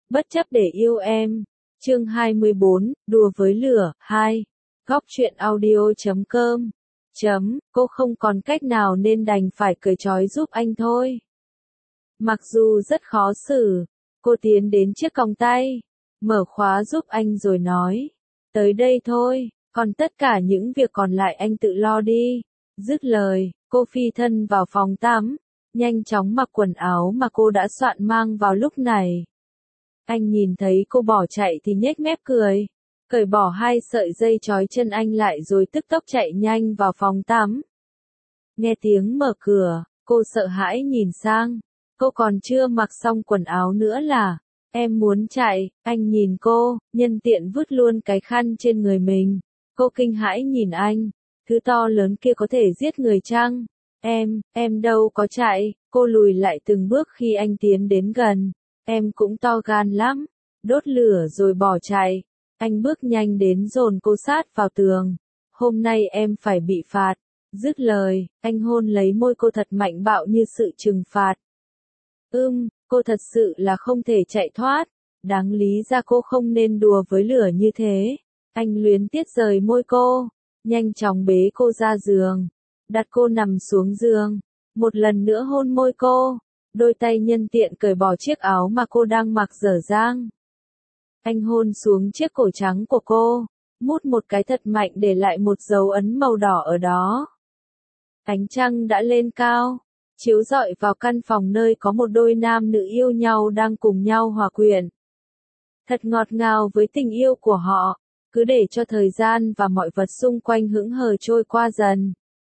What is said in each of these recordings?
Bất chấp để yêu em. Chương 24, đùa với lửa, 2. Góc truyện audio.com. Cô không còn cách nào nên đành phải cởi trói giúp anh thôi. Mặc dù rất khó xử, cô tiến đến chiếc còng tay, mở khóa giúp anh rồi nói. Tới đây thôi, còn tất cả những việc còn lại anh tự lo đi. Dứt lời, cô phi thân vào phòng tắm, nhanh chóng mặc quần áo mà cô đã soạn mang vào lúc này. Anh nhìn thấy cô bỏ chạy thì nhếch mép cười, cởi bỏ 2 sợi dây trói chân anh lại rồi tức tốc chạy nhanh vào phòng tắm. Nghe tiếng mở cửa, cô sợ hãi nhìn sang, cô còn chưa mặc xong quần áo nữa là, em muốn chạy, anh nhìn cô, nhân tiện vứt luôn cái khăn trên người mình. Cô kinh hãi nhìn anh, thứ to lớn kia có thể giết người chăng? Em đâu có chạy, cô lùi lại từng bước khi anh tiến đến gần. Em cũng to gan lắm, đốt lửa rồi bỏ chạy. Anh bước nhanh đến dồn cô sát vào tường. Hôm nay em phải bị phạt. Dứt lời, anh hôn lấy môi cô thật mạnh bạo như sự trừng phạt. Cô thật sự là không thể chạy thoát. Đáng lý ra cô không nên đùa với lửa như thế. Anh luyến tiếc rời môi cô, nhanh chóng bế cô ra giường, đặt cô nằm xuống giường, một lần nữa hôn môi cô. Đôi tay nhân tiện cởi bỏ chiếc áo mà cô đang mặc dở dang. Anh hôn xuống chiếc cổ trắng của cô, mút một cái thật mạnh để lại một dấu ấn màu đỏ ở đó. Ánh trăng đã lên cao, chiếu rọi vào căn phòng nơi có một đôi nam nữ yêu nhau đang cùng nhau hòa quyện. Thật ngọt ngào với tình yêu của họ, cứ để cho thời gian và mọi vật xung quanh hững hờ trôi qua dần.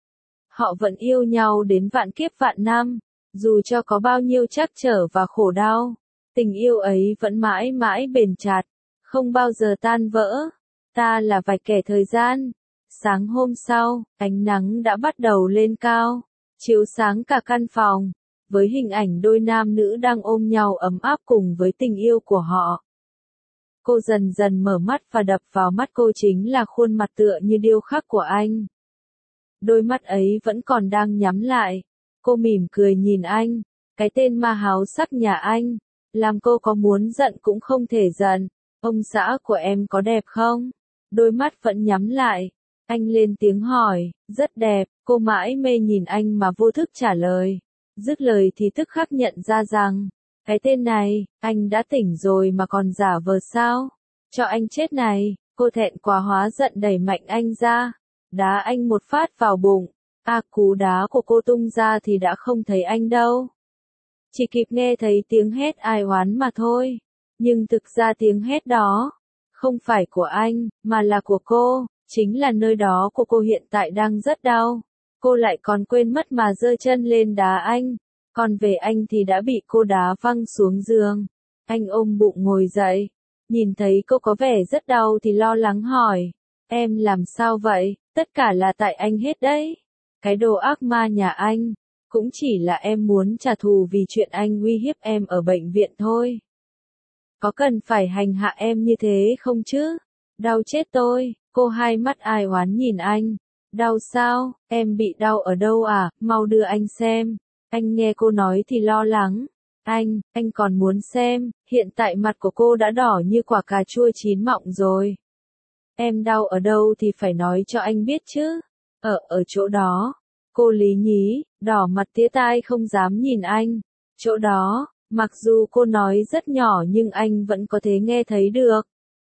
Họ vẫn yêu nhau đến vạn kiếp vạn năm. Dù cho có bao nhiêu trắc trở và khổ đau, tình yêu ấy vẫn mãi mãi bền chặt, không bao giờ tan vỡ. Ta là vài kẻ thời gian. Sáng hôm sau, ánh nắng đã bắt đầu lên cao, chiếu sáng cả căn phòng, với hình ảnh đôi nam nữ đang ôm nhau ấm áp cùng với tình yêu của họ. Cô dần dần mở mắt và đập vào mắt cô chính là khuôn mặt tựa như điêu khắc của anh. Đôi mắt ấy vẫn còn đang nhắm lại. Cô mỉm cười nhìn anh, cái tên ma háo sắc nhà anh, làm cô có muốn giận cũng không thể giận. Ông xã của em có đẹp không? Đôi mắt vẫn nhắm lại. Anh lên tiếng hỏi, rất đẹp. Cô mãi mê nhìn anh mà vô thức trả lời. Dứt lời thì tức khắc nhận ra rằng, cái tên này, anh đã tỉnh rồi mà còn giả vờ sao? Cho anh chết này. Cô thẹn quá hóa giận đẩy mạnh anh ra, đá anh một phát vào bụng. Cú đá của cô tung ra thì đã không thấy anh đâu. Chỉ kịp nghe thấy tiếng hét ai oán mà thôi. Nhưng thực ra tiếng hét đó, không phải của anh, mà là của cô. Chính là nơi đó của cô hiện tại đang rất đau. Cô lại còn quên mất mà giơ chân lên đá anh. Còn về anh thì đã bị cô đá văng xuống giường. Anh ôm bụng ngồi dậy. Nhìn thấy cô có vẻ rất đau thì lo lắng hỏi. Em làm sao vậy? Tất cả là tại anh hết đấy. Cái đồ ác ma nhà anh, cũng chỉ là em muốn trả thù vì chuyện anh uy hiếp em ở bệnh viện thôi. Có cần phải hành hạ em như thế không chứ? Đau chết tôi. Cô hai mắt ai oán nhìn anh. Đau sao? Em bị đau ở đâu à? Mau đưa anh xem. Anh nghe cô nói thì lo lắng. Anh còn muốn xem. Hiện tại mặt của cô đã đỏ như quả cà chua chín mọng rồi. Em đau ở đâu thì phải nói cho anh biết chứ. Ở chỗ đó. Cô lý nhí, đỏ mặt tía tai không dám nhìn anh. Chỗ đó, mặc dù cô nói rất nhỏ nhưng anh vẫn có thể nghe thấy được.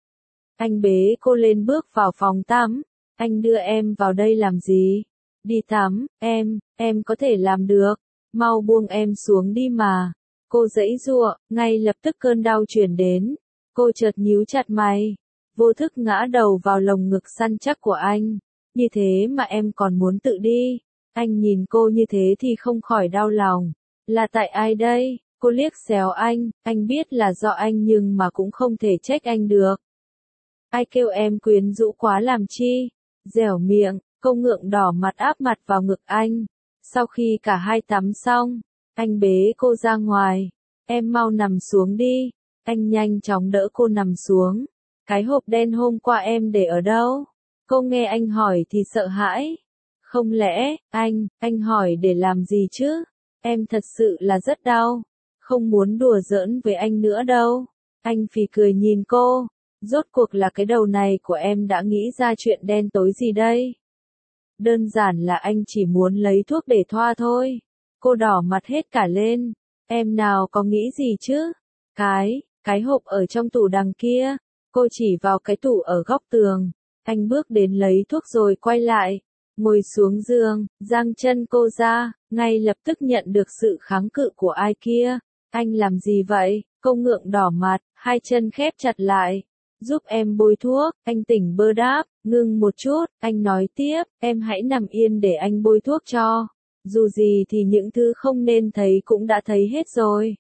Anh bế cô lên bước vào phòng tắm. Anh đưa em vào đây làm gì? Đi tắm, em có thể làm được. Mau buông em xuống đi mà. Cô giãy giụa, ngay lập tức cơn đau chuyển đến. Cô chợt nhíu chặt mày, vô thức ngã đầu vào lồng ngực săn chắc của anh. Như thế mà em còn muốn tự đi. Anh nhìn cô như thế thì không khỏi đau lòng. Là tại ai đây? Cô liếc xéo anh biết là do anh nhưng mà cũng không thể trách anh được. Ai kêu em quyến rũ quá làm chi? Dẻo miệng, cô ngượng đỏ mặt áp mặt vào ngực anh. Sau khi cả hai tắm xong, anh bế cô ra ngoài. Em mau nằm xuống đi. Anh nhanh chóng đỡ cô nằm xuống. Cái hộp đen hôm qua em để ở đâu? Cô nghe anh hỏi thì sợ hãi. Không lẽ, anh hỏi để làm gì chứ? Em thật sự là rất đau. Không muốn đùa giỡn với anh nữa đâu. Anh phì cười nhìn cô. Rốt cuộc là cái đầu này của em đã nghĩ ra chuyện đen tối gì đây? Đơn giản là anh chỉ muốn lấy thuốc để thoa thôi. Cô đỏ mặt hết cả lên. Em nào có nghĩ gì chứ? Cái hộp ở trong tủ đằng kia. Cô chỉ vào cái tủ ở góc tường. Anh bước đến lấy thuốc rồi quay lại. Ngồi xuống giường, giang chân cô ra, ngay lập tức nhận được sự kháng cự của ai kia. Anh làm gì vậy? Cô ngượng đỏ mặt, hai chân khép chặt lại. Giúp em bôi thuốc, anh tỉnh bơ đáp, ngừng một chút, anh nói tiếp, em hãy nằm yên để anh bôi thuốc cho. Dù gì thì những thứ không nên thấy cũng đã thấy hết rồi.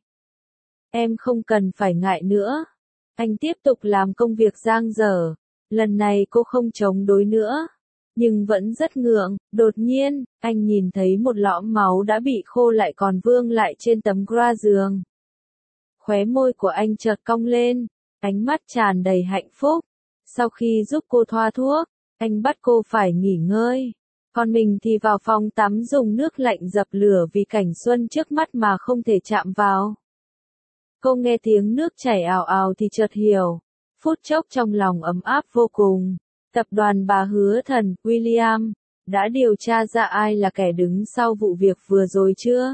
Em không cần phải ngại nữa. Anh tiếp tục làm công việc dang dở. Lần này cô không chống đối nữa. Nhưng vẫn rất ngượng, đột nhiên, anh nhìn thấy một lõm máu đã bị khô lại còn vương lại trên tấm gra giường. Khóe môi của anh chợt cong lên, ánh mắt tràn đầy hạnh phúc. Sau khi giúp cô thoa thuốc, anh bắt cô phải nghỉ ngơi. Còn mình thì vào phòng tắm dùng nước lạnh dập lửa vì cảnh xuân trước mắt mà không thể chạm vào. Cô nghe tiếng nước chảy ào ào thì chợt hiểu. Phút chốc trong lòng ấm áp vô cùng. Tập đoàn bà Hứa Thần, William, đã điều tra ra ai là kẻ đứng sau vụ việc vừa rồi chưa?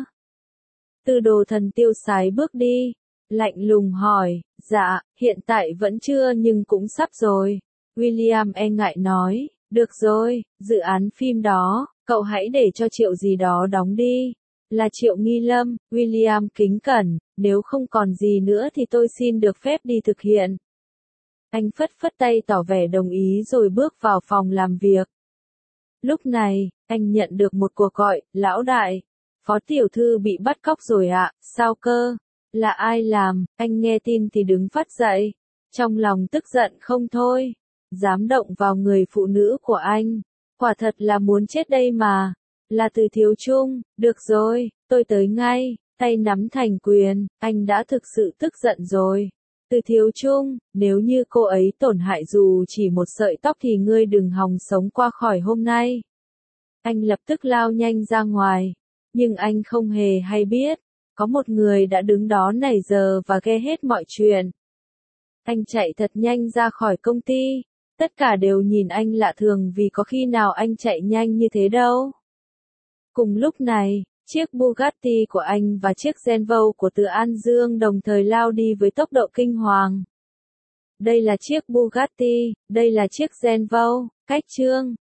Tư Đồ Thần tiêu sái bước đi, lạnh lùng hỏi, dạ, hiện tại vẫn chưa nhưng cũng sắp rồi. William e ngại nói, được rồi, dự án phim đó, cậu hãy để cho Triệu gì đó đóng đi. Là Triệu Nghi Lâm, William kính cẩn, nếu không còn gì nữa thì tôi xin được phép đi thực hiện. Anh phất phất tay tỏ vẻ đồng ý rồi bước vào phòng làm việc. Lúc này, anh nhận được một cuộc gọi, lão đại, phó tiểu thư bị bắt cóc rồi ạ, sao cơ? Là ai làm? Anh nghe tin thì đứng phát dậy. Trong lòng tức giận không thôi. Dám động vào người phụ nữ của anh. Quả thật là muốn chết đây mà. Là Từ Thiếu Trung, được rồi, tôi tới ngay. Tay nắm thành quyền, anh đã thực sự tức giận rồi. Từ Thiếu Trung, nếu như cô ấy tổn hại dù chỉ một sợi tóc thì ngươi đừng hòng sống qua khỏi hôm nay. Anh lập tức lao nhanh ra ngoài. Nhưng anh không hề hay biết. Có một người đã đứng đó nãy giờ và nghe hết mọi chuyện. Anh chạy thật nhanh ra khỏi công ty. Tất cả đều nhìn anh lạ thường vì có khi nào anh chạy nhanh như thế đâu. Cùng lúc này, chiếc Bugatti của anh và chiếc Zenvo của Từ An Dương đồng thời lao đi với tốc độ kinh hoàng. Đây là chiếc Bugatti, đây là chiếc Zenvo, cách chương.